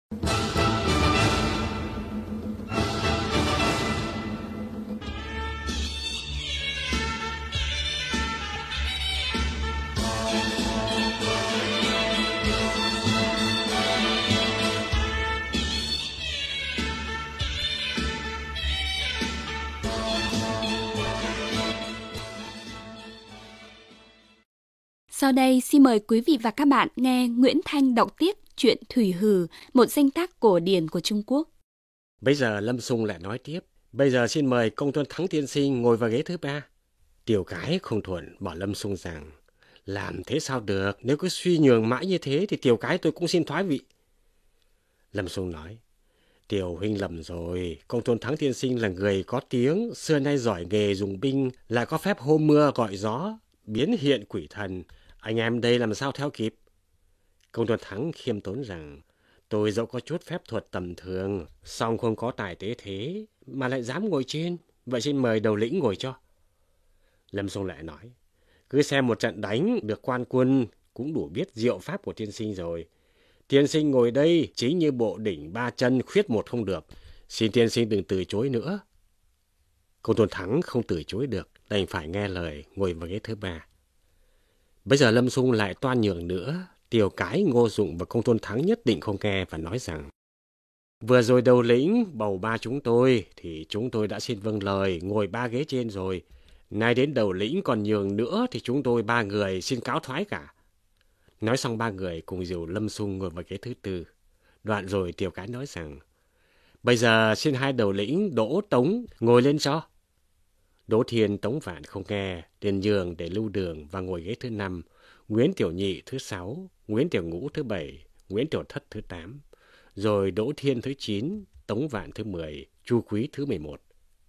Sau đây xin mời quý vị và các bạn nghe Nguyễn Thanh đọc tiếp truyện Thủy Hử, một danh tác cổ điển của Trung Quốc. Bây giờ Lâm Sung lại nói tiếp. Bây giờ xin mời công tôn Thắng tiên sinh ngồi vào ghế thứ 3. Tiểu Cái không thuận bảo Lâm Sung rằng làm thế sao được, nếu cứ suy nhường mãi như thế thì Tiểu Cái tôi cũng xin thoái vị. Lâm Sung nói, Tiểu huynh lầm rồi, công tôn Thắng tiên sinh là người có tiếng, xưa nay giỏi nghề dùng binh, lại có phép hô mưa gọi gió, biến hiện quỷ thần. Anh em đây làm sao theo kịp? Công tôn Thắng khiêm tốn rằng, tôi dẫu có chút phép thuật tầm thường, song không có tài tế thế, mà lại dám ngồi trên, vậy xin mời đầu lĩnh ngồi cho. Lâm Sung lại nói, cứ xem một trận đánh được quan quân, cũng đủ biết diệu pháp của tiên sinh rồi. Tiên sinh ngồi đây chính như bộ đỉnh 3 chân khuyết một không được, xin tiên sinh đừng từ chối nữa. Công tôn Thắng không từ chối được, đành phải nghe lời ngồi vào ghế thứ 3. Bây giờ Lâm Sung lại toan nhường nữa, Tiểu Cái, Ngô Dụng và công tôn Thắng nhất định không nghe và nói rằng, vừa rồi đầu lĩnh bầu ba chúng tôi thì chúng tôi đã xin vâng lời ngồi 3 ghế trên rồi. Nay đến đầu lĩnh còn nhường nữa thì chúng tôi 3 người xin cáo thoái cả. Nói xong 3 người cùng dìu Lâm Sung ngồi vào ghế thứ 4. Đoạn rồi Tiểu Cái nói rằng, bây giờ xin 2 đầu lĩnh Đỗ, Tống ngồi lên cho. Đỗ Thiên, Tống Vạn không nghe, liền nhường để Lưu Đường và ngồi ghế thứ 5, Nguyễn Tiểu Nhị thứ 6, Nguyễn Tiểu Ngũ thứ 7, Nguyễn Tiểu Thất thứ 8, rồi Đỗ Thiên thứ 9, Tống Vạn thứ 10, Chu Quý thứ 11.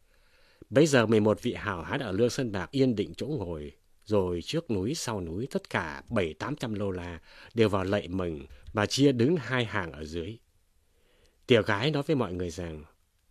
Bây giờ 11 vị hào hán ở Lương Sơn Bạc yên định chỗ ngồi, rồi trước núi sau núi tất cả 700-800 lô la đều vào lạy mừng và chia đứng 2 hàng ở dưới. Tiểu Cái nói với mọi người rằng,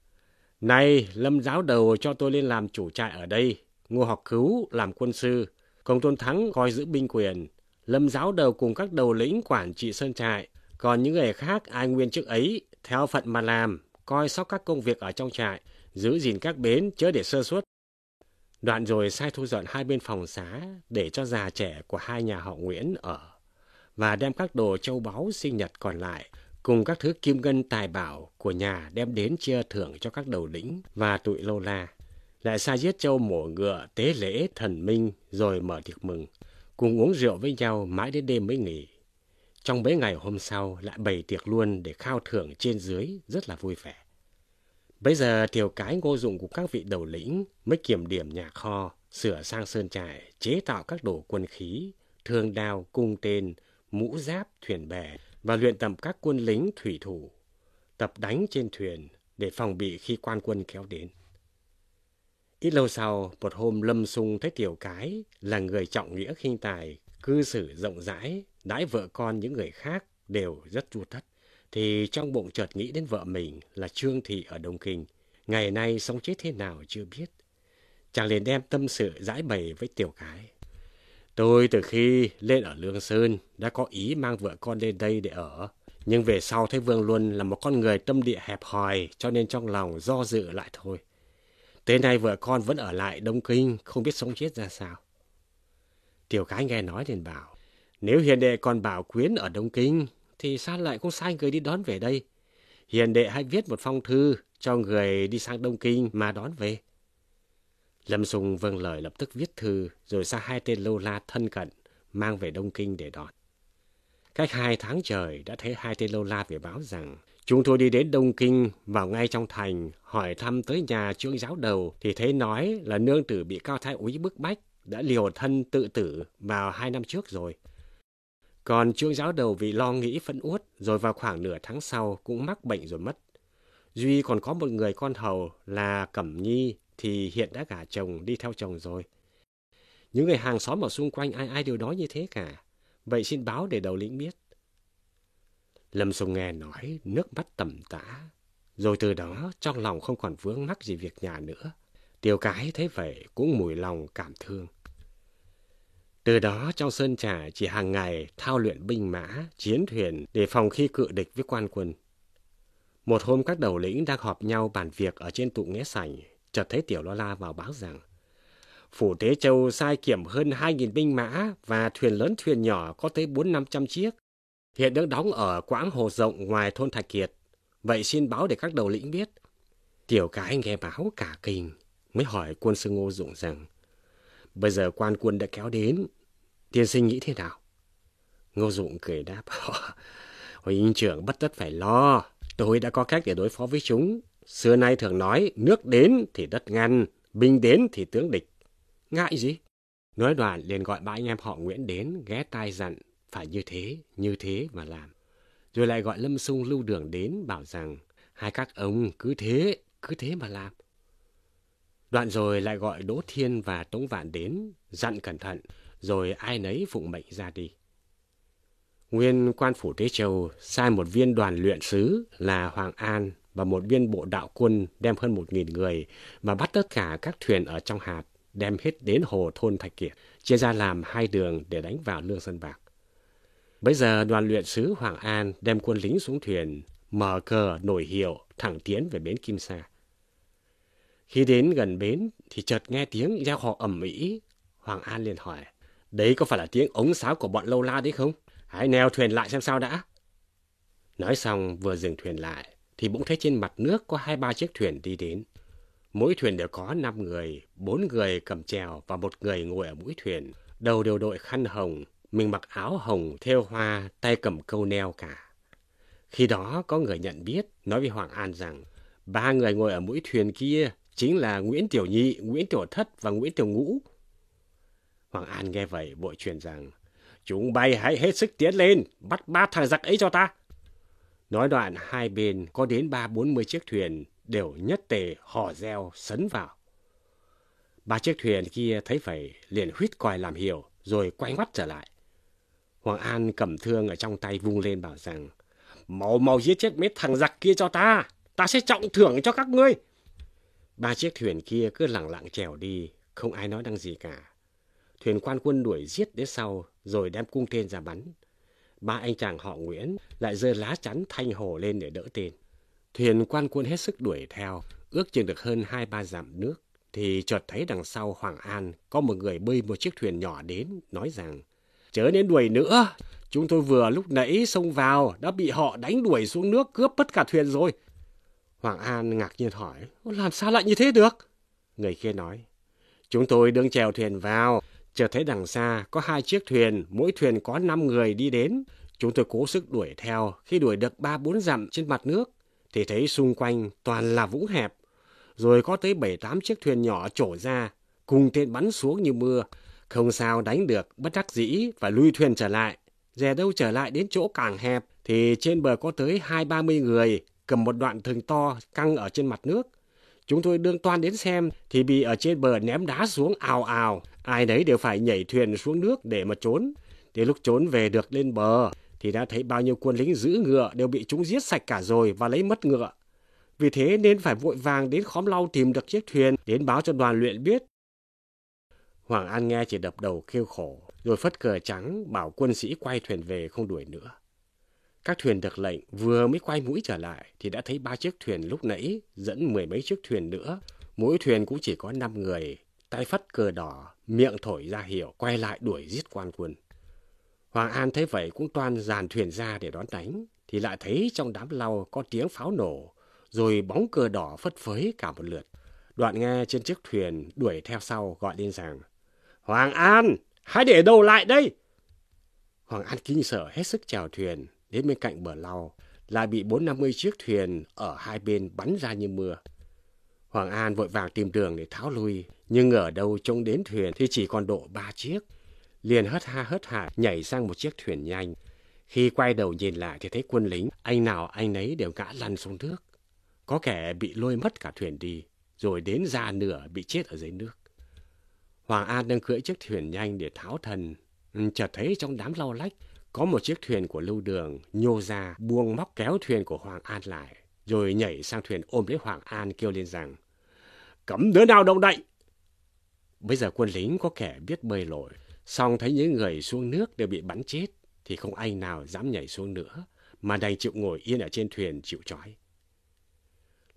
này, Lâm giáo đầu cho tôi lên làm chủ trại ở đây, Ngô Học Cứu làm quân sư, công tôn Thắng coi giữ binh quyền, Lâm giáo đầu cùng các đầu lĩnh quản trị sơn trại, còn những người khác ai nguyên chức ấy, theo phận mà làm, coi sóc các công việc ở trong trại, giữ gìn các bến chớ để sơ suất. Đoạn rồi sai thu dọn 2 bên phòng xá để cho già trẻ của 2 nhà họ Nguyễn ở, và đem các đồ châu báu sinh nhật còn lại cùng các thứ kim ngân tài bảo của nhà đem đến chia thưởng cho các đầu lĩnh và tụi lô la. Lại sai giết trâu mổ ngựa tế lễ thần minh rồi mở tiệc mừng, cùng uống rượu với nhau mãi đến đêm mới nghỉ. Trong mấy ngày hôm sau lại bày tiệc luôn để khao thưởng trên dưới rất là vui vẻ. Bây giờ Tiểu Cái, Ngô Dụng của các vị đầu lĩnh mới kiểm điểm nhà kho, sửa sang sơn trại, chế tạo các đồ quân khí, thương đao, cung tên, mũ giáp, thuyền bè và luyện tập các quân lính thủy thủ, tập đánh trên thuyền để phòng bị khi quan quân kéo đến. Ít lâu sau, một hôm Lâm Sung thấy Tiểu Cái là người trọng nghĩa khinh tài, cư xử rộng rãi, đãi vợ con những người khác đều rất chu tất, thì trong bụng chợt nghĩ đến vợ mình là Trương Thị ở Đông Kinh, ngày nay sống chết thế nào chưa biết. Chàng liền đem tâm sự giải bày với Tiểu Cái. Tôi từ khi lên ở Lương Sơn đã có ý mang vợ con lên đây để ở, nhưng về sau thấy Vương Luân là một con người tâm địa hẹp hòi, cho nên trong lòng do dự lại thôi. Tới nay vợ con vẫn ở lại Đông Kinh, không biết sống chết ra sao. Tiểu Cái nghe nói liền bảo, nếu hiền đệ còn bảo quyến ở Đông Kinh thì sao lại không sai người đi đón về đây? Hiền đệ hãy viết một phong thư cho người đi sang Đông Kinh mà đón về. Lâm Sung vâng lời lập tức viết thư, rồi sai 2 tên lô la thân cận mang về Đông Kinh để đón. Cách 2 tháng trời đã thấy 2 tên lô la về báo rằng chúng tôi đi đến Đông Kinh, vào ngay trong thành hỏi thăm tới nhà Trương giáo đầu thì thấy nói là nương tử bị Cao Thái úy bức bách, đã liều thân tự tử vào 2 năm trước rồi. Còn Trương giáo đầu vì lo nghĩ phẫn uất, rồi vào khoảng nửa tháng sau cũng mắc bệnh rồi mất. Duy còn có một người con hầu là Cẩm Nhi thì hiện đã gả chồng đi theo chồng rồi. Những người hàng xóm ở xung quanh ai đều nói như thế cả. Vậy xin báo để đầu lĩnh biết. Lâm Sung nghe nói nước mắt tầm tã. Rồi từ đó trong lòng không còn vướng mắc gì việc nhà nữa. Tiểu Cái thấy vậy cũng mùi lòng cảm thương. Từ đó trong sơn trại chỉ hàng ngày thao luyện binh mã, chiến thuyền để phòng khi cự địch với quan quân. Một hôm các đầu lĩnh đang họp nhau bàn việc ở trên tụ nghĩa sảnh, chợt thấy Tiểu Lo La vào báo rằng Phủ Tế Châu sai kiểm hơn 2.000 binh mã và thuyền lớn thuyền nhỏ có tới 400-500 chiếc. Hiện đang đóng ở quãng hồ rộng ngoài thôn Thạch Kiệt. Vậy xin báo để các đầu lĩnh biết. Tiểu Cái nghe báo cả kinh, mới hỏi quân sư Ngô Dụng rằng bây giờ quan quân đã kéo đến, tiên sinh nghĩ thế nào? Ngô Dụng cười đáp, huynh trưởng bất tất phải lo, tôi đã có cách để đối phó với chúng. Xưa nay thường nói, nước đến thì đất ngăn, binh đến thì tướng địch. Ngại gì? Nói đoạn liền gọi ba anh em họ Nguyễn đến, ghé tai dặn, phải như thế mà làm. Rồi lại gọi Lâm Xung Lưu Đường đến, bảo rằng, hai các ông cứ thế mà làm. Đoạn rồi lại gọi Đỗ Thiên và Tống Vạn đến, dặn cẩn thận, rồi ai nấy phụng mệnh ra đi. Nguyên quan phủ Tế Châu sai một viên đoàn luyện sứ là Hoàng An và một viên bộ đạo quân đem hơn 1.000 người mà bắt tất cả các thuyền ở trong hạt, đem hết đến hồ thôn Thạch Kiệt, chia ra làm 2 đường để đánh vào Lương Sơn Bạc. Bây giờ đoàn luyện sứ Hoàng An đem quân lính xuống thuyền, mở cờ nổi hiệu thẳng tiến về bến Kim Sa. Khi đến gần bến thì chợt nghe tiếng reo hò ầm ĩ. Hoàng An liền hỏi, đấy có phải là tiếng ống sáo của bọn Lâu La đấy không? Hãy neo thuyền lại xem sao đã. Nói xong vừa dừng thuyền lại thì bỗng thấy trên mặt nước có 2-3 chiếc thuyền đi đến. Mỗi thuyền đều có 5 người, 4 người cầm chèo và 1 người ngồi ở mũi thuyền. Đầu đều đội khăn hồng, mình mặc áo hồng thêu hoa, tay cầm câu neo cả. Khi đó có người nhận biết, nói với Hoàng An rằng 3 người ngồi ở mũi thuyền kia chính là Nguyễn Tiểu Nhị, Nguyễn Tiểu Thất và Nguyễn Tiểu Ngũ. Hoàng An nghe vậy vội truyền rằng, chúng bay hãy hết sức tiến lên, bắt 3 thằng giặc ấy cho ta. Nói đoạn hai bên có đến 30-40 chiếc thuyền đều nhất tề hò reo sấn vào. 3 chiếc thuyền kia thấy vậy liền huýt còi làm hiệu rồi quay ngoắt trở lại. Hoàng An cầm thương ở trong tay vung lên bảo rằng, mau giết chết mấy thằng giặc kia cho ta sẽ trọng thưởng cho các ngươi. 3 chiếc thuyền kia cứ lẳng lặng chèo đi, không ai nói năng gì cả. Thuyền quan quân đuổi giết đến sau rồi đem cung tên ra bắn. 3 anh chàng họ Nguyễn lại giơ lá chắn thanh hồ lên để đỡ tên. Thuyền quan quân hết sức đuổi theo, ước chừng được hơn 2-3 dặm nước thì chợt thấy đằng sau Hoàng An có một người bơi một chiếc thuyền nhỏ đến, nói rằng, chớ nên đuổi nữa, chúng tôi vừa lúc nãy xông vào đã bị họ đánh đuổi xuống nước cướp mất cả thuyền rồi. Hoàng An ngạc nhiên hỏi, làm sao lại như thế được? Người kia nói, chúng tôi đang chèo thuyền vào, chợt thấy đằng xa có 2 chiếc thuyền, mỗi thuyền có 5 người đi đến. Chúng tôi cố sức đuổi theo, khi đuổi được 3-4 dặm trên mặt nước thì thấy xung quanh toàn là vũng hẹp. Rồi có tới 7-8 chiếc thuyền nhỏ trổ ra, cùng tên bắn xuống như mưa. Không sao đánh được, bất đắc dĩ và lui thuyền trở lại. Dè đâu trở lại đến chỗ càng hẹp thì trên bờ có tới 20-30 người cầm một đoạn thừng to căng ở trên mặt nước. Chúng tôi đương toan đến xem thì bị ở trên bờ ném đá xuống ào ào. Ai nấy đều phải nhảy thuyền xuống nước để mà trốn. Đến lúc trốn về được lên bờ thì đã thấy bao nhiêu quân lính giữ ngựa đều bị chúng giết sạch cả rồi và lấy mất ngựa. Vì thế nên phải vội vàng đến khóm lau tìm được chiếc thuyền đến báo cho đoàn luyện biết. Hoàng An nghe chỉ đập đầu kêu khổ, rồi phất cờ trắng bảo quân sĩ quay thuyền về không đuổi nữa. Các thuyền được lệnh vừa mới quay mũi trở lại thì đã thấy 3 chiếc thuyền lúc nãy dẫn 10 mấy chiếc thuyền nữa. Mỗi thuyền cũng chỉ có 5 người, tay phất cờ đỏ, miệng thổi ra hiệu, quay lại đuổi giết quan quân. Hoàng An thấy vậy cũng toan dàn thuyền ra để đón đánh, thì lại thấy trong đám lau có tiếng pháo nổ, rồi bóng cờ đỏ phất phới cả một lượt. Đoạn nghe trên chiếc thuyền đuổi theo sau gọi lên rằng, Hoàng An, hãy để đầu lại đây. Hoàng An kinh sợ hết sức chèo thuyền đến bên cạnh bờ lau, lại bị 40-50 chiếc thuyền ở hai bên bắn ra như mưa. Hoàng An vội vàng tìm đường để tháo lui, nhưng ở đâu trông đến thuyền thì chỉ còn độ 3 chiếc. Liền hớt hải nhảy sang một chiếc thuyền nhanh. Khi quay đầu nhìn lại thì thấy quân lính, anh nào anh nấy đều ngã lăn xuống nước. Có kẻ bị lôi mất cả thuyền đi, rồi đến già nửa bị chết ở dưới nước. Hoàng An đang cưỡi chiếc thuyền nhanh để tháo thân, chợt thấy trong đám lau lách có một chiếc thuyền của Lưu Đường nhô ra buông móc kéo thuyền của Hoàng An lại, rồi nhảy sang thuyền ôm lấy Hoàng An kêu lên rằng, cấm đứa nào động đậy. Bây giờ quân lính có kẻ biết bơi lội, song thấy những người xuống nước đều bị bắn chết thì không anh nào dám nhảy xuống nữa, mà đành chịu ngồi yên ở trên thuyền chịu trói.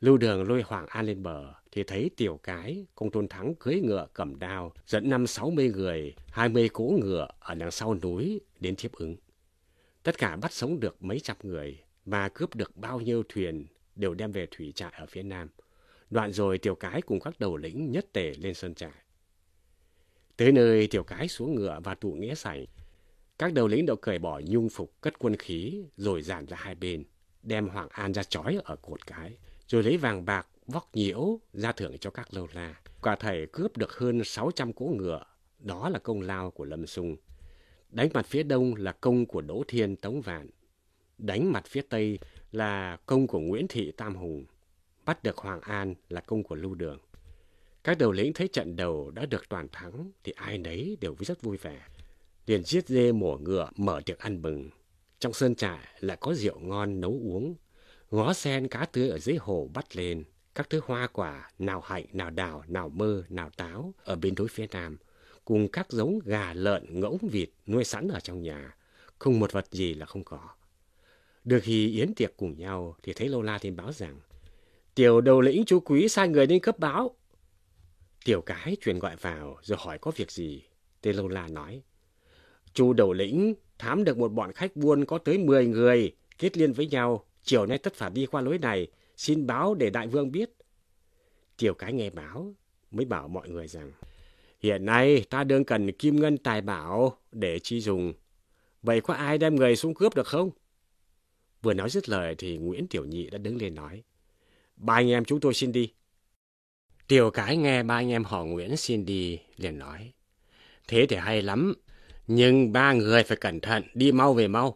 Lưu Đường lôi Hoàng An lên bờ thì thấy Tiểu Cái, Công Tôn Thắng cưỡi ngựa cầm đao, dẫn 50-60 người, 20 cỗ ngựa ở đằng sau núi đến tiếp ứng. Tất cả bắt sống được mấy trăm người và cướp được bao nhiêu thuyền đều đem về thủy trại ở phía nam. Đoạn rồi Tiểu Cái cùng các đầu lĩnh nhất tề lên sơn trại. Tới nơi Tiểu Cái xuống ngựa và tụ nghĩa sảnh. Các đầu lĩnh đều cởi bỏ nhung phục, cất quân khí rồi dàn ra hai bên, đem Hoàng An ra trói ở cột cái, rồi lấy vàng bạc vóc nhiễu ra thưởng cho các lâu la. Quả thầy cướp được hơn 600 cỗ ngựa, đó là công lao của Lâm Xung. Đánh mặt phía đông là công của Đỗ Thiên, Tống Vạn. Đánh mặt phía tây là công của Nguyễn Thị, Tam Hùng. Bắt được Hoàng An là công của Lưu Đường. Các đầu lĩnh thấy trận đầu đã được toàn thắng thì ai nấy đều rất vui vẻ. Liền giết dê mổ ngựa, mở tiệc ăn mừng. Trong sơn trại lại có rượu ngon nấu uống. Ngó sen cá tươi ở dưới hồ bắt lên. Các thứ hoa quả, nào hạnh, nào đào, nào mơ, nào táo ở bên đối phía nam. Cùng các giống gà, lợn, ngỗng, vịt nuôi sẵn ở trong nhà. Không một vật gì là không có. Được khi yến tiệc cùng nhau thì thấy lâu la tin báo rằng Tiểu đầu lĩnh chú Quý sai người đến cấp báo. Tiểu Cái truyền gọi vào rồi hỏi có việc gì. Tên lâu la nói: Chú đầu lĩnh thám được một bọn khách buôn có tới 10 người kết liên với nhau, chiều nay tất phải đi qua lối này, xin báo để đại vương biết. Tiểu Cái nghe báo mới bảo mọi người rằng hiện nay ta đương cần kim ngân tài bảo để chi dùng. Vậy có ai đem người xuống cướp được không? Vừa nói dứt lời thì Nguyễn Tiểu Nhị đã đứng lên nói: Ba anh em chúng tôi xin đi. Tiểu Cái nghe ba anh em họ Nguyễn xin đi liền nói: Thế thì hay lắm, nhưng ba người phải cẩn thận, đi mau về mau.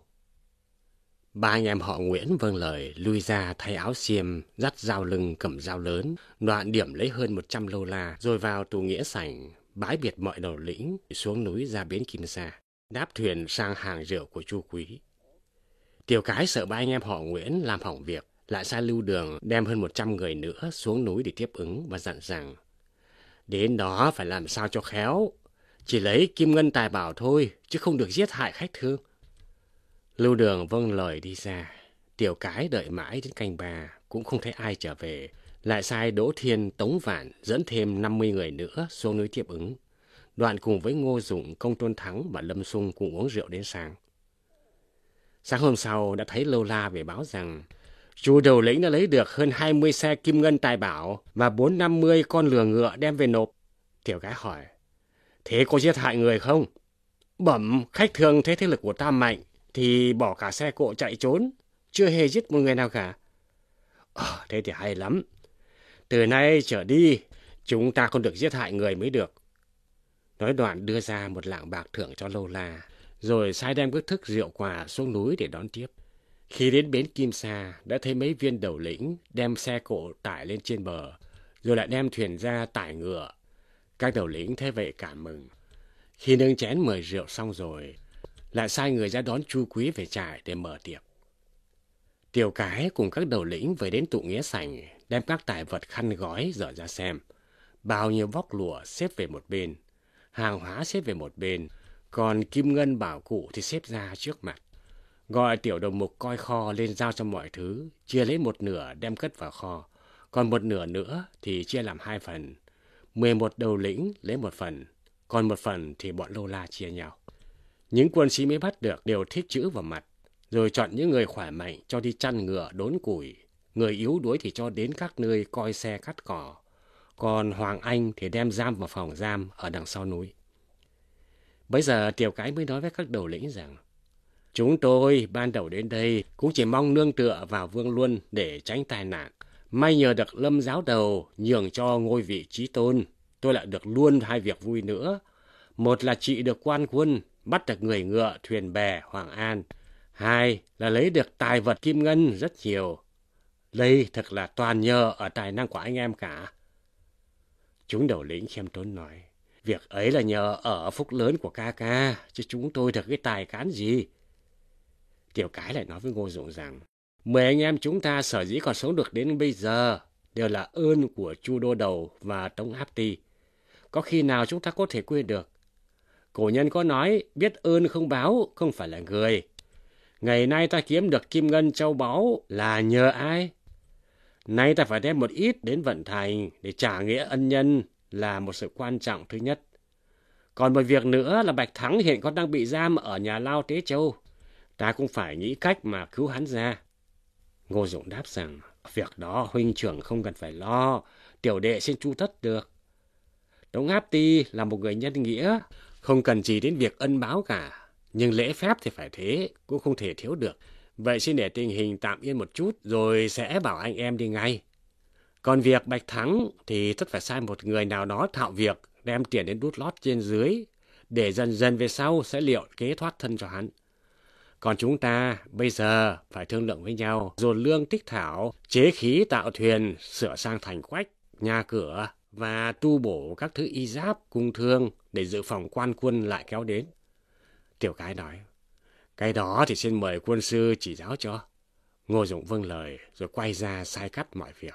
Ba anh em họ Nguyễn vâng lời lui ra thay áo xiêm, dắt dao lưng cầm dao lớn, đoạn điểm lấy hơn 100 lâu la, rồi vào tù nghĩa sảnh, bái biệt mọi đầu lĩnh, xuống núi ra bến Kim Sa, đáp thuyền sang hàng rượu của Chu Quý. Tiểu Cái sợ ba anh em họ Nguyễn làm hỏng việc, lại sai Lưu Đường đem hơn 100 người nữa xuống núi để tiếp ứng và dặn rằng đến đó phải làm sao cho khéo, chỉ lấy kim ngân tài bảo thôi, chứ không được giết hại khách thương. Lưu Đường vâng lời đi ra. Tiểu Cái đợi mãi đến canh 3 cũng không thấy ai trở về, lại sai Đỗ Thiên, Tống Vạn dẫn thêm 50 người nữa xuống núi tiếp ứng. Đoạn cùng với Ngô Dụng, Công Tôn Thắng và Lâm Xung cùng uống rượu đến sáng. Sáng hôm sau đã thấy lâu la về báo rằng chú đầu lĩnh đã lấy được hơn 20 xe kim ngân tài bảo và 450 con lừa ngựa đem về nộp. Tiểu Cái hỏi: Thế có giết hại người không? Bẩm khách thường thấy thế lực của ta mạnh thì bỏ cả xe cộ chạy trốn, chưa hề giết một người nào cả. Thế thì hay lắm. Từ nay trở đi chúng ta không được giết hại người mới được. Nói đoạn đưa ra một lạng bạc thưởng cho lâu la, rồi sai đem các thức rượu quà xuống núi để đón tiếp. Khi đến bến Kim Sa đã thấy mấy viên đầu lĩnh đem xe cộ tải lên trên bờ, rồi lại đem thuyền ra tải ngựa. Các đầu lĩnh thế vậy cảm mừng. Khi nâng chén mời rượu xong rồi, lại sai người ra đón Chu Quý về trại để mở tiệc. Tiểu Cái cùng các đầu lĩnh về đến tụ nghĩa sảnh, đem các tài vật khăn gói dở ra xem. Bao nhiêu vóc lụa xếp về một bên, hàng hóa xếp về một bên, còn kim ngân bảo cụ thì xếp ra trước mặt. Gọi tiểu đồng mục coi kho lên giao cho mọi thứ, chia lấy một nửa đem cất vào kho, còn một nửa nữa thì chia làm 2 phần. 11 đầu lĩnh lấy một phần, còn một phần thì bọn lâu la chia nhau. Những quân sĩ mới bắt được đều thích chữ vào mặt, rồi chọn những người khỏe mạnh cho đi chăn ngựa đốn củi, người yếu đuối thì cho đến các nơi coi xe cắt cỏ, còn Hoàng Anh thì đem giam vào phòng giam ở đằng sau núi. Bây giờ Tiểu Cái mới nói với các đầu lĩnh rằng chúng tôi ban đầu đến đây cũng chỉ mong nương tựa vào Vương Luân để tránh tai nạn. May nhờ được Lâm giáo đầu nhường cho ngôi vị chí tôn, tôi lại được luôn 2 việc vui nữa. Một là trị được quan quân, bắt được người ngựa, thuyền bè, Hoàng An. 2 là lấy được tài vật kim ngân rất nhiều. Đây thật là toàn nhờ ở tài năng của anh em cả. Chúng đầu lĩnh khiêm tốn nói: Việc ấy là nhờ ở phúc lớn của ca ca, chứ chúng tôi được cái tài cán gì. Tiểu Cái lại nói với Ngô Dụng rằng 10 anh em chúng ta sở dĩ còn sống được đến bây giờ đều là ơn của Chu Đô Đầu và Tống Áp Ti. Có khi nào chúng ta có thể quên được? Cổ nhân có nói biết ơn không báo không phải là người. Ngày nay ta kiếm được kim ngân châu báu là nhờ ai? Nay ta phải đem một ít đến vận thành để trả nghĩa ân nhân là một sự quan trọng thứ nhất. Còn một việc nữa là Bạch Thắng hiện còn đang bị giam ở nhà lao Tế Châu. Ta cũng phải nghĩ cách mà cứu hắn ra. Ngô Dụng đáp rằng, việc đó huynh trưởng không cần phải lo, tiểu đệ xin chu tất được. Tống Áp Ti là một người nhân nghĩa, không cần gì đến việc ân báo cả. Nhưng lễ phép thì phải thế, cũng không thể thiếu được. Vậy xin để tình hình tạm yên một chút, rồi sẽ bảo anh em đi ngay. Còn việc Bạch Thắng thì tất phải sai một người nào đó thạo việc, đem tiền đến đút lót trên dưới, để dần dần về sau sẽ liệu kế thoát thân cho hắn. Còn chúng ta bây giờ phải thương lượng với nhau, dồn lương tích thảo, chế khí tạo thuyền, sửa sang thành quách, nhà cửa và tu bổ các thứ y giáp, cung thương để dự phòng quan quân lại kéo đến. Tiểu Cái nói, cái đó thì xin mời quân sư chỉ giáo cho. Ngô Dụng vâng lời rồi quay ra sai cắt mọi việc.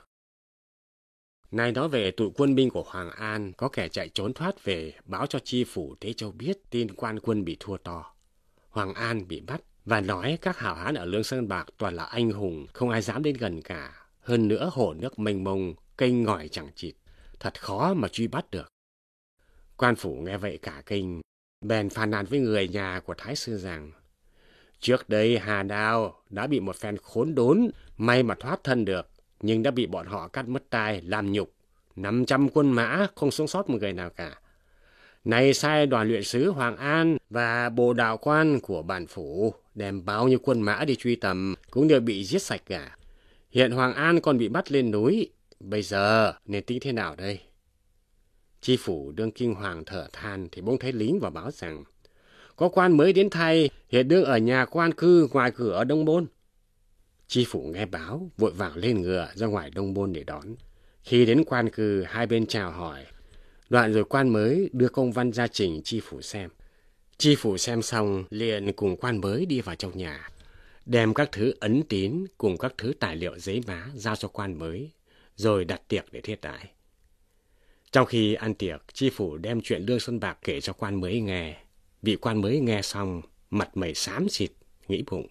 Nay nói về tụi quân binh của Hoàng An, có kẻ chạy trốn thoát về báo cho chi phủ Tế Châu biết tin quan quân bị thua to. Hoàng An bị bắt và nói các hảo hán ở Lương Sơn Bạc toàn là anh hùng, không ai dám đến gần cả. Hơn nữa hồ nước mênh mông, kênh ngòi chẳng chịt, thật khó mà truy bắt được. Quan phủ nghe vậy cả kinh, bèn phàn nàn với người nhà của Thái Sư rằng, trước đây Hà Đao đã bị một phen khốn đốn, may mà thoát thân được, nhưng đã bị bọn họ cắt mất tai, làm nhục. 500 quân mã không sống sót một người nào cả. Nay sai đoàn luyện sứ Hoàng An và bồ đạo quan của bản phủ đem bao nhiêu quân mã đi truy tầm cũng đều bị giết sạch cả. Hiện Hoàng An còn bị bắt lên núi. Bây giờ nên tính thế nào đây? Chi phủ đương kinh hoàng thở than thì bỗng thấy lính vào báo rằng có quan mới đến thay, hiện đương ở nhà quan cư ngoài cửa ở Đông Môn. Chi phủ nghe báo vội vàng lên ngựa ra ngoài Đông Môn để đón. Khi đến quan cư, hai bên chào hỏi. Đoạn rồi quan mới đưa công văn ra trình chi phủ xem. Chi phủ xem xong liền cùng quan mới đi vào trong nhà, đem các thứ ấn tín cùng các thứ tài liệu giấy vá giao cho quan mới, rồi đặt tiệc để thiết đãi. Trong khi ăn tiệc, chi phủ đem chuyện Lương Sơn Bạc kể cho quan mới nghe. Vị quan mới nghe xong, mặt mày xám xịt, nghĩ bụng.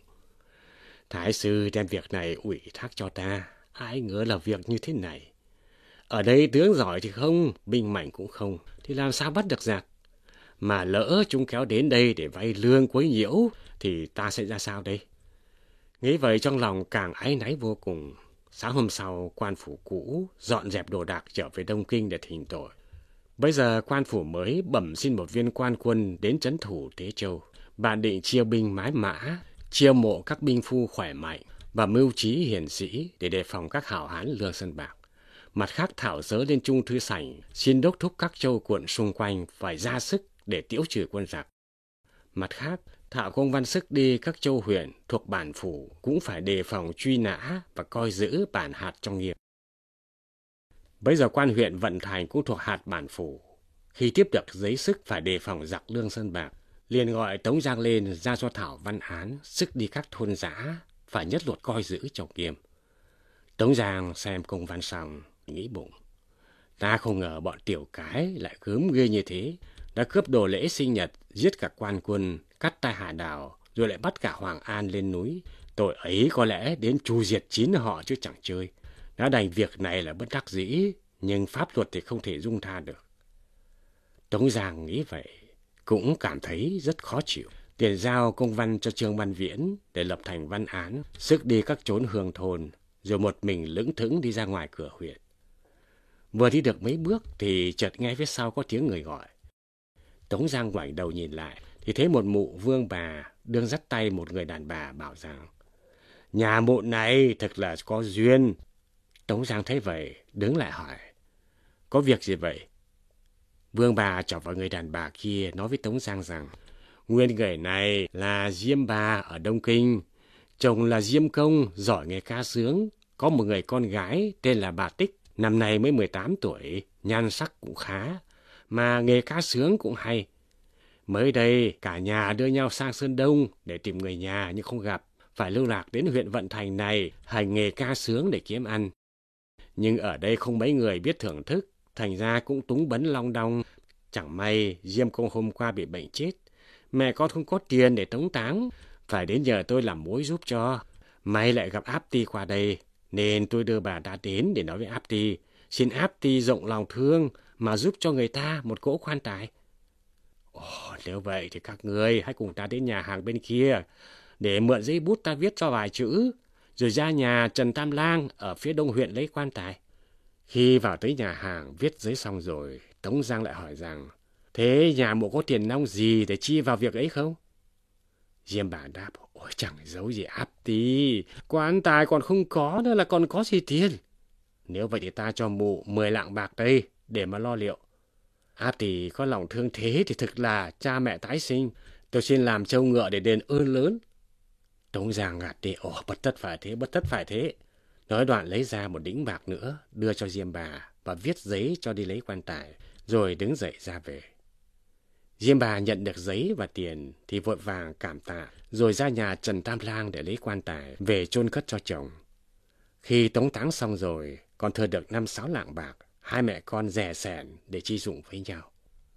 Thái sư đem việc này ủy thác cho ta, ai ngờ là việc như thế này. Ở đây tướng giỏi thì không, binh mạnh cũng không, thì làm sao bắt được giặc? Mà lỡ chúng kéo đến đây để vay lương quấy nhiễu, thì ta sẽ ra sao đây? Nghĩ vậy trong lòng càng áy náy vô cùng. Sáng hôm sau, quan phủ cũ dọn dẹp đồ đạc trở về Đông Kinh để thỉnh tội. Bây giờ quan phủ mới bẩm xin một viên quan quân đến trấn thủ Tế Châu. Bạn định chia binh mái mã, chiêu mộ các binh phu khỏe mạnh và mưu trí hiền sĩ để đề phòng các hảo hán Lương Sơn Bạc. Mặt khác thảo dớ lên Trung Thư Sảnh, xin đốc thúc các châu quận xung quanh phải ra sức để tiễu trừ quân giặc. Mặt khác, thảo công văn sức đi các châu huyện thuộc bản phủ cũng phải đề phòng truy nã và coi giữ bản hạt trong nghiệp. Bây giờ quan huyện Vận Thành cũng thuộc hạt bản phủ. Khi tiếp được giấy sức phải đề phòng giặc Lương Sơn Bạc, liền gọi Tống Giang lên ra cho thảo văn án sức đi các thôn dã phải nhất luật coi giữ trọng nghiêm. Tống Giang xem công văn xong, nghĩ bụng. Ta không ngờ bọn Tiểu Cái lại gớm ghê như thế, đã cướp đồ lễ sinh nhật, giết cả quan quân, cắt tai Hà Đào, rồi lại bắt cả Hoàng An lên núi. Tội ấy có lẽ đến tru diệt 9 họ chứ chẳng chơi. Đã đành việc này là bất đắc dĩ, nhưng pháp luật thì không thể dung tha được. Tống Giang nghĩ vậy, cũng cảm thấy rất khó chịu. Tiền giao công văn cho Trương Văn Viễn để lập thành văn án, sức đi các chốn hương thôn, rồi một mình lững thững đi ra ngoài cửa huyện. Vừa đi được mấy bước thì chợt nghe phía sau có tiếng người gọi. Tống Giang ngoảnh đầu nhìn lại thì thấy một mụ vương bà đương dắt tay một người đàn bà bảo rằng nhà mụ này thật là có duyên. Tống Giang thấy vậy đứng lại hỏi, có việc gì vậy? Vương bà chọc vào người đàn bà kia nói với Tống Giang rằng nguyên người này là Diêm bà ở Đông Kinh, chồng là Diêm Công giỏi nghề ca sướng, có một người con gái tên là bà Tích, năm nay mới 18 tuổi, nhan sắc cũng khá, mà nghề ca sướng cũng hay. Mới đây cả nhà đưa nhau sang Sơn Đông để tìm người nhà nhưng không gặp, phải lưu lạc đến huyện Vận Thành này hành nghề ca sướng để kiếm ăn. Nhưng ở đây không mấy người biết thưởng thức, thành ra cũng túng bấn long đong. Chẳng may Diêm Công hôm qua bị bệnh chết, mẹ con không có tiền để tống táng, phải đến nhờ tôi làm mối giúp cho. May lại gặp Áp Ti qua đây, Nên tôi đưa bà ta đến để nói với Apti, xin Apti rộng lòng thương mà giúp cho người ta một cỗ quan tài. Ồ, nếu vậy thì các người hãy cùng ta đến nhà hàng bên kia để mượn giấy bút ta viết cho vài chữ, rồi ra nhà Trần Tam Lang ở phía đông huyện lấy quan tài. Khi vào tới nhà hàng viết giấy xong rồi, Tống Giang lại hỏi rằng, thế nhà mộ có tiền nong gì để chi vào việc ấy không? Diêm Bà đáp, ôi chẳng giấu gì Apti, quan tài còn không có nữa là còn có gì tiền. Nếu vậy thì ta cho mụ 10 lạng bạc đây để mà lo liệu. Apti có lòng thương thế thì thực là cha mẹ tái sinh, tôi xin làm trâu ngựa để đền ơn lớn. Tống Giang gạt đi, ồ bất tất phải thế. Nói đoạn lấy ra một đĩnh bạc nữa, đưa cho Diêm Bà và viết giấy cho đi lấy quan tài, rồi đứng dậy ra về. Diêm Bà nhận được giấy và tiền thì vội vàng cảm tạ, rồi ra nhà Trần Tam Lang để lấy quan tài về chôn cất cho chồng. Khi tống táng xong rồi, còn thừa được 5-6 lạng bạc, hai mẹ con rẻ sẻn để chi dụng với nhau.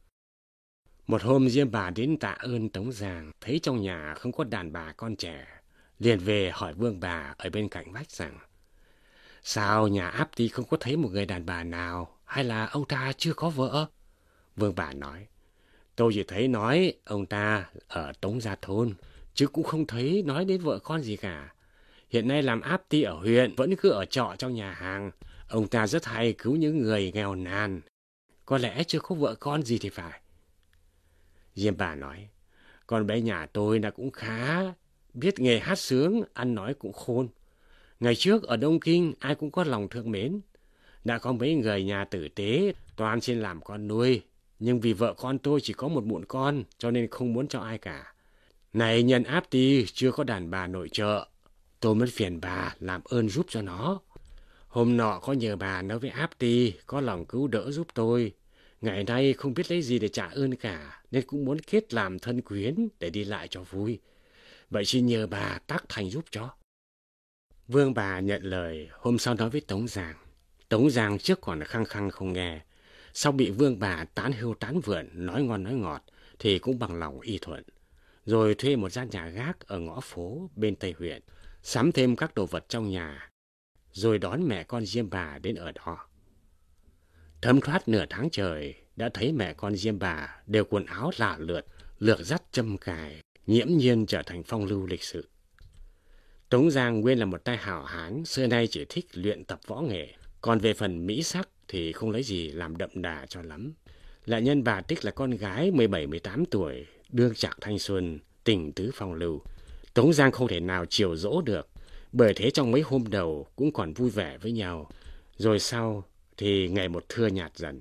Một hôm Diêm Bà đến tạ ơn Tống Giang, thấy trong nhà không có đàn bà con trẻ, liền về hỏi Vương Bà ở bên cạnh vách rằng, sao nhà Apti không có thấy một người đàn bà nào, hay là ông ta chưa có vợ? Vương Bà nói, tôi chỉ thấy nói ông ta ở Tống Gia Thôn, chứ cũng không thấy nói đến vợ con gì cả. Hiện nay làm Apti ở huyện, vẫn cứ ở trọ trong nhà hàng. Ông ta rất hay cứu những người nghèo nàn. Có lẽ chưa có vợ con gì thì phải. Diêm Bà nói, con bé nhà tôi là cũng khá, biết nghề hát sướng, ăn nói cũng khôn. Ngày trước ở Đông Kinh ai cũng có lòng thương mến. Đã có mấy người nhà tử tế, toàn xin làm con nuôi. Nhưng vì vợ con tôi chỉ có một mụn con, cho nên không muốn cho ai cả. Này nhân Apti chưa có đàn bà nội trợ, tôi mới phiền bà làm ơn giúp cho nó. Hôm nọ có nhờ bà nói với Apti có lòng cứu đỡ giúp tôi. Ngày nay không biết lấy gì để trả ơn cả, nên cũng muốn kết làm thân quyến để đi lại cho vui. Vậy xin nhờ bà tác thành giúp cho. Vương Bà nhận lời, hôm sau nói với Tống Giang. Tống Giang trước còn khăng khăng không nghe. Sau bị Vương Bà tán hưu tán vượn, nói ngon nói ngọt, thì cũng bằng lòng y thuận. Rồi thuê một gian nhà gác ở ngõ phố bên Tây huyện, sắm thêm các đồ vật trong nhà, rồi đón mẹ con Diêm Bà đến ở đó. Thấm thoát nửa tháng trời, đã thấy mẹ con Diêm Bà đều quần áo lạ lượt, lược dắt châm cài, nghiễm nhiên trở thành phong lưu lịch sự. Tống Giang nguyên là một tay hảo hán, xưa nay chỉ thích luyện tập võ nghệ, còn về phần mỹ sắc thì không lấy gì làm đậm đà cho lắm. Lại nhân bà Tích là con gái 17-18 tuổi, đương chạc thanh xuân, tình tứ phong lưu. Tống Giang không thể nào chiều dỗ được, bởi thế trong mấy hôm đầu cũng còn vui vẻ với nhau, rồi sau thì ngày một thưa nhạt dần.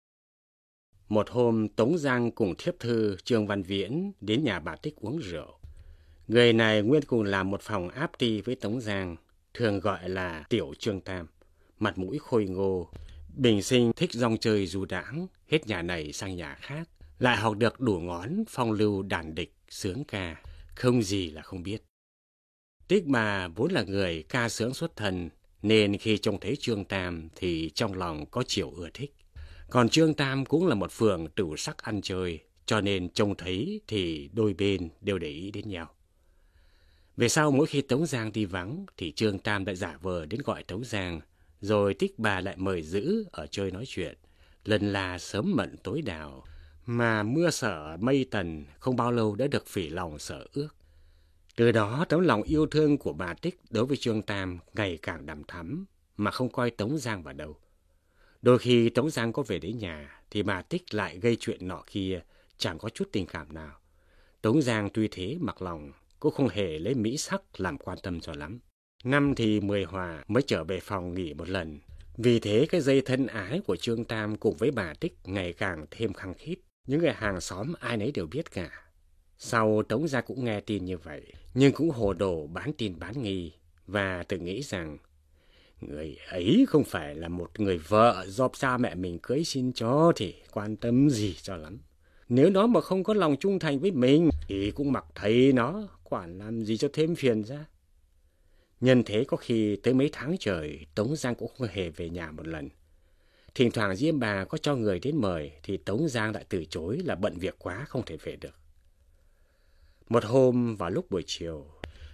Một hôm Tống Giang cùng thiếp thư Trương Văn Viễn đến nhà bà Tích uống rượu. Người này nguyên cùng làm một phòng Apti với Tống Giang, thường gọi là Tiểu Trương Tam, mặt mũi khôi ngô, bình sinh thích rong chơi du đãng, hết nhà này sang nhà khác, lại học được đủ ngón phong lưu đàn địch, sướng ca, không gì là không biết. Tích mà vốn là người ca sướng xuất thân, nên khi trông thấy Trương Tam thì trong lòng có chiều ưa thích. Còn Trương Tam cũng là một phường tửu sắc ăn chơi, cho nên trông thấy thì đôi bên đều để ý đến nhau. Về sau mỗi khi Tống Giang đi vắng thì Trương Tam lại giả vờ đến gọi Tống Giang, rồi Tích bà lại mời giữ ở chơi nói chuyện, lần là sớm mận tối đào, mà mưa sở mây tần không bao lâu đã được phỉ lòng sở ước. Từ đó tấm lòng yêu thương của bà Tích đối với Trương Tam ngày càng đằm thắm, mà không coi Tống Giang vào đâu. Đôi khi Tống Giang có về đến nhà thì bà Tích lại gây chuyện nọ kia, chẳng có chút tình cảm nào. Tống Giang tuy thế mặc lòng, cũng không hề lấy mỹ sắc làm quan tâm cho lắm. Năm thì 10 hòa mới trở về phòng nghỉ một lần. Vì thế cái dây thân ái của Trương Tam cùng với bà Tích ngày càng thêm khăng khít. Những người hàng xóm ai nấy đều biết cả. Sau Tống Giang cũng nghe tin như vậy, nhưng cũng hồ đồ bán tin bán nghi, và tự nghĩ rằng người ấy không phải là một người vợ do cha mẹ mình cưới xin cho thì quan tâm gì cho lắm. Nếu nó mà không có lòng trung thành với mình thì cũng mặc thấy nó, quản làm gì cho thêm phiền ra. Nhân thế có khi tới mấy tháng trời Tống Giang cũng không hề về nhà một lần. Thỉnh thoảng Diêm Bà có cho người đến mời thì Tống Giang lại từ chối là bận việc quá không thể về được. Một hôm vào lúc buổi chiều,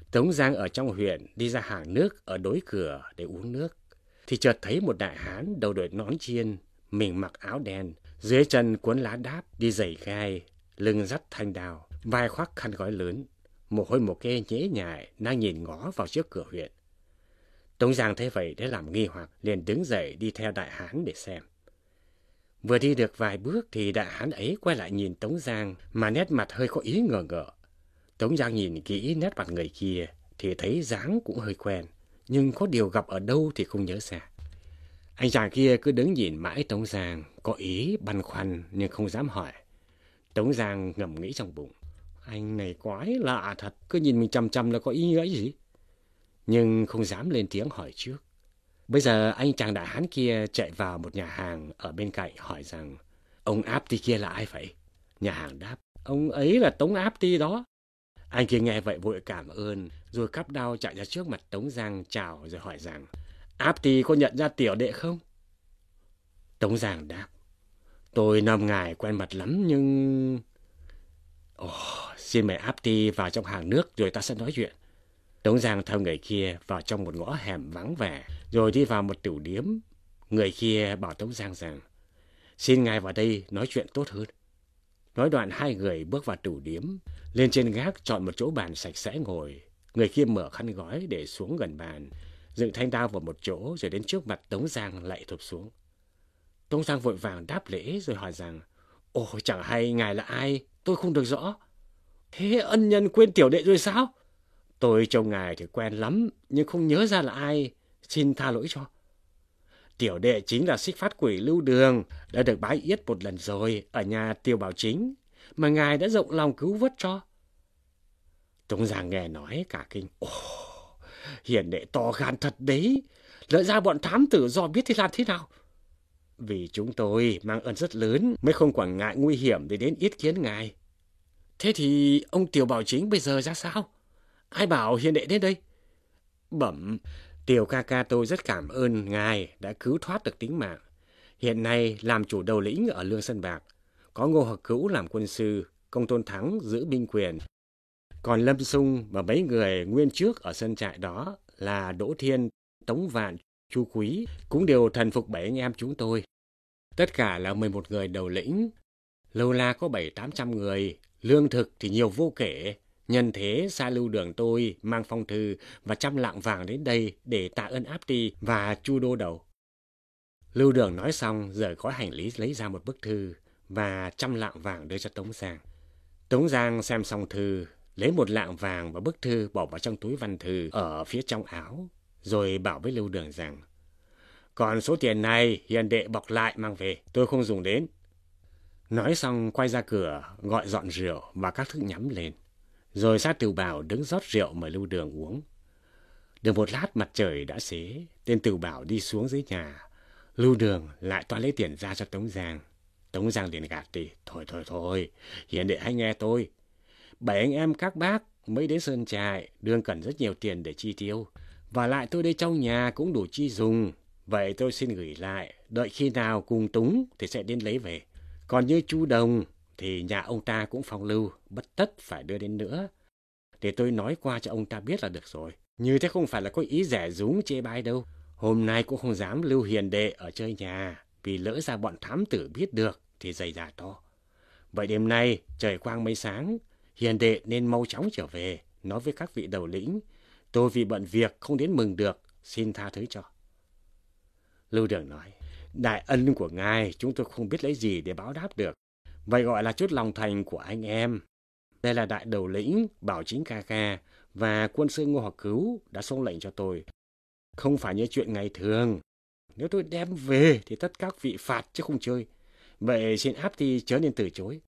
Tống Giang ở trong huyện đi ra hàng nước ở đối cửa để uống nước, thì chợt thấy một đại hán đầu đội nón chiên, mình mặc áo đen, dưới chân cuốn lá đáp, đi giày gai, lưng dắt thanh đao, vai khoác khăn gói lớn, mồ hôi một kê nhễ nhại đang nhìn ngó vào trước cửa huyện. Tống Giang thấy vậy để làm nghi hoặc, liền đứng dậy đi theo đại hán để xem. Vừa đi được vài bước thì đại hán ấy quay lại nhìn Tống Giang mà nét mặt hơi có ý ngờ ngợ. Tống Giang nhìn kỹ nét mặt người kia thì thấy dáng cũng hơi quen, nhưng có điều gặp ở đâu thì không nhớ ra. Anh chàng kia cứ đứng nhìn mãi Tống Giang, có ý băn khoăn nhưng không dám hỏi. Tống Giang ngầm nghĩ trong bụng, anh này quái lạ thật, cứ nhìn mình chằm chằm là có ý nghĩa gì? Nhưng không dám lên tiếng hỏi trước. Bây giờ anh chàng đại hán kia chạy vào một nhà hàng ở bên cạnh hỏi rằng, ông Áp Ti kia là ai vậy? Nhà hàng đáp, ông ấy là Tống Áp Ti đó. Anh kia nghe vậy vội cảm ơn, rồi cắp đao chạy ra trước mặt Tống Giang chào rồi hỏi rằng, Áp Ti có nhận ra tiểu đệ không? Tống Giang đáp, tôi năm ngài quen mặt lắm nhưng... xin mời Áp Ti vào trong hàng nước rồi ta sẽ nói chuyện. Tống Giang theo người kia vào trong một ngõ hẻm vắng vẻ, rồi đi vào một tửu điếm. Người kia bảo Tống Giang rằng, xin ngài vào đây nói chuyện tốt hơn. Nói đoạn hai người bước vào tửu điếm, lên trên gác chọn một chỗ bàn sạch sẽ ngồi. Người kia mở khăn gói để xuống gần bàn, dựng thanh đao vào một chỗ rồi đến trước mặt Tống Giang lạy thụp xuống. Tống Giang vội vàng đáp lễ rồi hỏi rằng, chẳng hay ngài là ai, tôi không được rõ. Thế ân nhân quên tiểu đệ rồi sao? Tôi trông ngài thì quen lắm, nhưng không nhớ ra là ai, xin tha lỗi cho. Tiểu đệ chính là xích phát quỷ Lưu Đường, đã được bái yết một lần rồi ở nhà Tiêu Bảo Chính, mà ngài đã rộng lòng cứu vớt cho. Tống Giang nghe nói cả kinh, hiền đệ to gan thật đấy, lỡ ra bọn thám tử dò biết thì làm thế nào? Vì chúng tôi mang ơn rất lớn mới không quản ngại nguy hiểm để đến yết kiến ngài. Thế thì ông Tiêu Bảo Chính bây giờ ra sao? Ai bảo hiền đệ đến đây? Bẩm, Tiểu ca ca tôi rất cảm ơn ngài đã cứu thoát được tính mạng. Hiện nay làm chủ đầu lĩnh ở Lương Sơn Bạc, có Ngô Hợp Cữu làm quân sư, Công Tôn Thắng giữ binh quyền. Còn Lâm Sung và mấy người nguyên trước ở sân trại đó là Đỗ Thiên, Tống Vạn, Chu Quý cũng đều thần phục 7 anh em chúng tôi. Tất cả là 11 người đầu lĩnh. Lâu La có 700-800 người, lương thực thì nhiều vô kể. Nhân thế xa Lưu Đường tôi mang phong thư và 100 lạng vàng đến đây để tạ ơn Áp Ti và Chu Đô Đầu. Lưu Đường nói xong rời gói hành lý lấy ra một bức thư và 100 lạng vàng đưa cho Tống Giang. Tống Giang xem xong thư, lấy 1 lạng vàng và bức thư bỏ vào trong túi văn thư ở phía trong áo, rồi bảo với Lưu Đường rằng, còn số tiền này hiền đệ bọc lại mang về, tôi không dùng đến. Nói xong quay ra cửa gọi dọn rượu và các thức nhắm lên. Rồi Sa Tửu Bảo đứng rót rượu mời Lưu Đường uống. Được một lát mặt trời đã xế, tên Tửu Bảo đi xuống dưới nhà. Lưu Đường lại toan lấy tiền ra cho Tống Giang. Tống Giang liền gạt đi. Thôi, hiền đệ hãy nghe tôi. 7 anh em các bác mới đến sơn trại, đương cần rất nhiều tiền để chi tiêu. Và lại tôi đây trong nhà cũng đủ chi dùng. Vậy tôi xin gửi lại, đợi khi nào cùng túng thì sẽ đến lấy về. Còn như Chu Đồng thì nhà ông ta cũng phong lưu, bất tất phải đưa đến nữa. Để tôi nói qua cho ông ta biết là được rồi. Như thế không phải là có ý rẻ rúng chê bai đâu. Hôm nay cũng không dám lưu hiền đệ ở chơi nhà, vì lỡ ra bọn thám tử biết được thì dày dà to. Vậy đêm nay trời quang mây sáng, hiền đệ nên mau chóng trở về, nói với các vị đầu lĩnh. Tôi vì bận việc không đến mừng được, xin tha thứ cho. Lưu Đường nói, đại ân của ngài chúng tôi không biết lấy gì để báo đáp được. Vậy gọi là chút lòng thành của anh em. Đây là đại đầu lĩnh Bảo Chính ca ca và quân sư Ngô Hợp Cữu đã xông lệnh cho tôi. Không phải như chuyện ngày thường. Nếu tôi đem về thì tất các vị phạt chứ không chơi. Vậy xin Áp Ti chớ nên từ chối.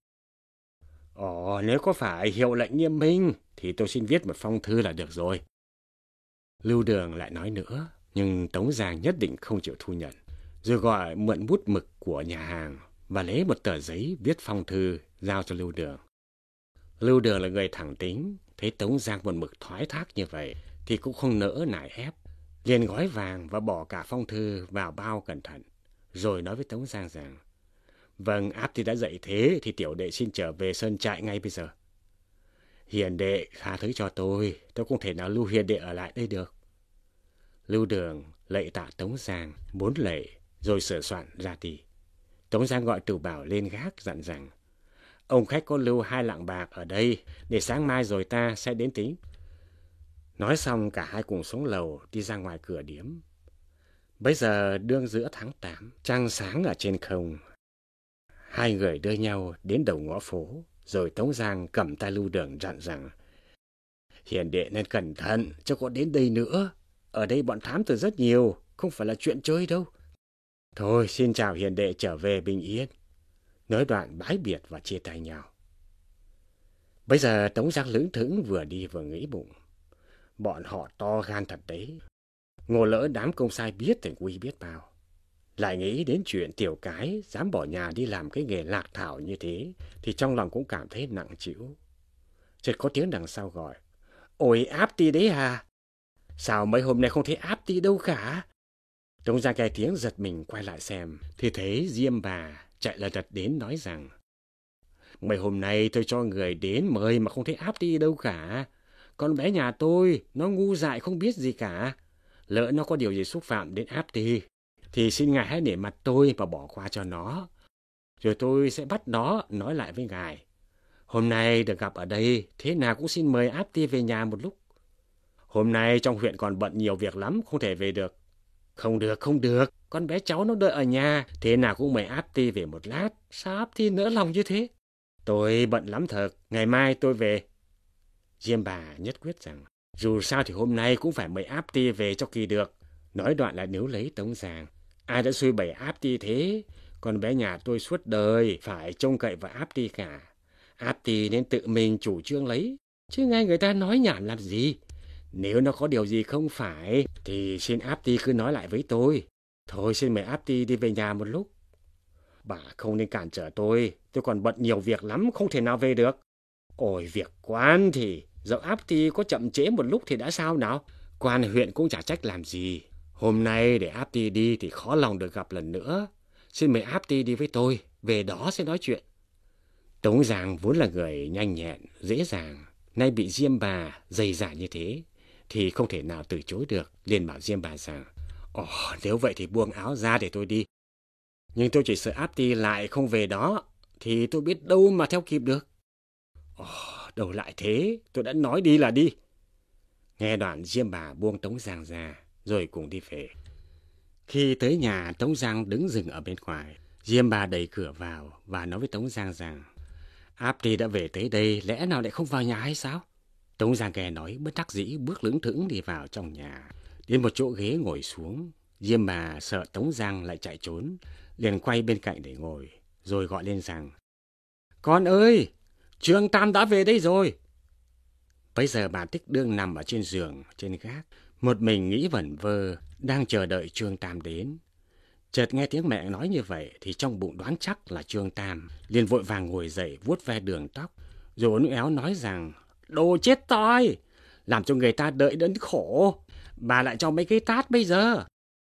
Nếu có phải hiệu lệnh nghiêm minh thì tôi xin viết một phong thư là được rồi. Lưu Đường lại nói nữa, nhưng Tống Giang nhất định không chịu thu nhận. Rồi gọi mượn bút mực của nhà hàng và lấy một tờ giấy viết phong thư giao cho Lưu Đường. Lưu Đường là người thẳng tính, thấy Tống Giang một mực thoái thác như vậy thì cũng không nỡ nài ép, liền gói vàng và bỏ cả phong thư vào bao cẩn thận, rồi nói với Tống Giang rằng, vâng, Áp Ti đã dạy thế thì tiểu đệ xin trở về sơn trại ngay bây giờ. Hiền đệ tha thứ cho tôi không thể nào lưu hiền đệ ở lại đây được. Lưu Đường lạy tạ Tống Giang 4 lạy rồi sửa soạn ra đi. Tống Giang gọi Tửu Bảo lên gác dặn rằng: ông khách có lưu 2 lạng bạc ở đây, để sáng mai rồi ta sẽ đến tính. Nói xong cả hai cùng xuống lầu đi ra ngoài cửa điếm. Bây giờ đương giữa tháng 8, trăng sáng ở trên không. Hai người đưa nhau đến đầu ngõ phố, rồi Tống Giang cầm tay Lưu Đường dặn rằng: hiền đệ nên cẩn thận, chứ có đến đây nữa. Ở đây bọn thám tử rất nhiều, không phải là chuyện chơi đâu. Thôi xin chào hiền đệ, trở về bình yên. Nói đoạn bái biệt và chia tay nhau. Bây giờ Tống Giang lững thững vừa đi vừa nghĩ bụng: bọn họ to gan thật đấy. Ngộ lỡ đám công sai biết thì nguy biết bao. Lại nghĩ đến chuyện Tiểu Cái dám bỏ nhà đi làm cái nghề lạc thảo như thế, thì trong lòng cũng cảm thấy nặng trĩu. Chợt có tiếng đằng sau gọi: ôi, Áp Ti đấy à? Sao mấy hôm nay không thấy Áp Ti đâu cả? Tống Giang nghe tiếng giật mình quay lại xem, thì thấy Diêm Bà chạy lật đật đến nói rằng: mấy hôm nay tôi cho người đến mời mà không thấy Áp Ti đâu cả. Con bé nhà tôi, nó ngu dại không biết gì cả. Lỡ nó có điều gì xúc phạm đến Áp Ti, thì xin ngài hãy nể mặt tôi và bỏ qua cho nó. Rồi tôi sẽ bắt nó nói lại với ngài. Hôm nay được gặp ở đây, thế nào cũng xin mời Áp Ti về nhà một lúc. Hôm nay trong huyện còn bận nhiều việc lắm, không thể về được. Không được, con bé cháu nó đợi ở nhà, thế nào cũng mời Áp Ti về một lát. Sao Áp Ti nỡ lòng như thế? Tôi bận lắm thật, ngày mai tôi về. Diêm Bà nhất quyết rằng: dù sao thì hôm nay cũng phải mời Áp Ti về cho kỳ được. Nói đoạn là níu lấy Tống Giang: ai đã xui bày Áp Ti thế? Con bé nhà tôi suốt đời phải trông cậy vào Áp Ti cả. Áp Ti nên tự mình chủ trương lấy, chứ nghe người ta nói nhảm làm gì. Nếu nó có điều gì không phải thì xin Áp Ti cứ nói lại với tôi. Thôi xin mời Áp Ti đi về nhà một lúc. Bà không nên cản trở tôi còn bận nhiều việc lắm, không thể nào về được. Ôi, việc quan thì dẫu Áp Ti có chậm trễ một lúc thì đã sao nào? Quan huyện cũng chả trách làm gì. Hôm nay để Áp Ti đi thì khó lòng được gặp lần nữa. Xin mời Áp Ti đi với tôi, về đó sẽ nói chuyện. Tống Giang vốn là người nhanh nhẹn, dễ dàng, nay bị Diêm Bà dày dả như thế thì không thể nào từ chối được, liền bảo Diêm Bà rằng: nếu vậy thì buông áo ra để tôi đi. Nhưng tôi chỉ sợ Áp Ti lại không về đó, thì tôi biết đâu mà theo kịp được. Đâu lại thế, tôi đã nói đi là đi. Nghe đoạn Diêm Bà buông Tống Giang ra, rồi cùng đi về. Khi tới nhà, Tống Giang đứng dừng ở bên ngoài. Diêm Bà đẩy cửa vào và nói với Tống Giang rằng: Áp Ti đã về tới đây, lẽ nào lại không vào nhà hay sao? Tống Giang nghe nói bất đắc dĩ bước lững thững đi vào trong nhà. Đến một chỗ ghế ngồi xuống. Diêm Bà sợ Tống Giang lại chạy trốn, liền quay bên cạnh để ngồi, rồi gọi lên rằng: con ơi, Trương Tam đã về đây rồi. Bây giờ bà Tích đương nằm ở trên giường trên gác, một mình nghĩ vẩn vơ, đang chờ đợi Trương Tam đến. Chợt nghe tiếng mẹ nói như vậy thì trong bụng đoán chắc là Trương Tam, liền vội vàng ngồi dậy vuốt ve đường tóc, rồi uốn éo nói rằng: đồ chết toi, làm cho người ta đợi đến khổ, bà lại cho mấy cái tát bây giờ.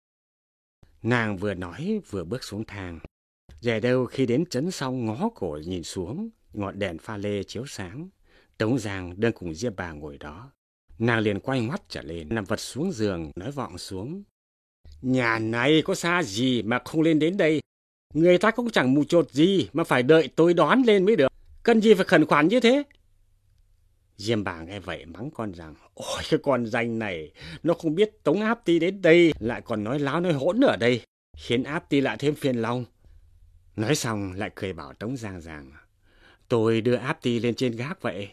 Nàng vừa nói vừa bước xuống thang. Dè đâu khi đến trấn xong ngó cổ nhìn xuống, ngọn đèn pha lê chiếu sáng. Tống Giang đang cùng Diêm Bà ngồi đó. Nàng liền quay ngoắt trở lên, nằm vật xuống giường, nói vọng xuống: nhà này có xa gì mà không lên đến đây? Người ta cũng chẳng mù chột gì mà phải đợi tôi đón lên mới được. Cần gì phải khẩn khoản như thế? Diêm Bà nghe vậy mắng con rằng: ôi, cái con danh này, nó không biết Tống Áp Ti đến đây, lại còn nói láo nói hỗn ở đây, khiến Áp Ti lại thêm phiền lòng. Nói xong lại cười bảo Tống Giang rằng: tôi đưa Áp Ti lên trên gác vậy.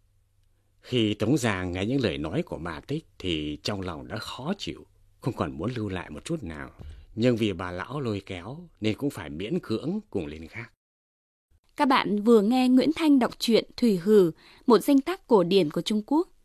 Khi Tống Giang nghe những lời nói của bà Tích thì trong lòng đã khó chịu, không còn muốn lưu lại một chút nào. Nhưng vì bà lão lôi kéo nên cũng phải miễn cưỡng cùng lên gác. Các bạn vừa nghe Nguyễn Thanh đọc truyện Thủy Hử, một danh tác cổ điển của Trung Quốc.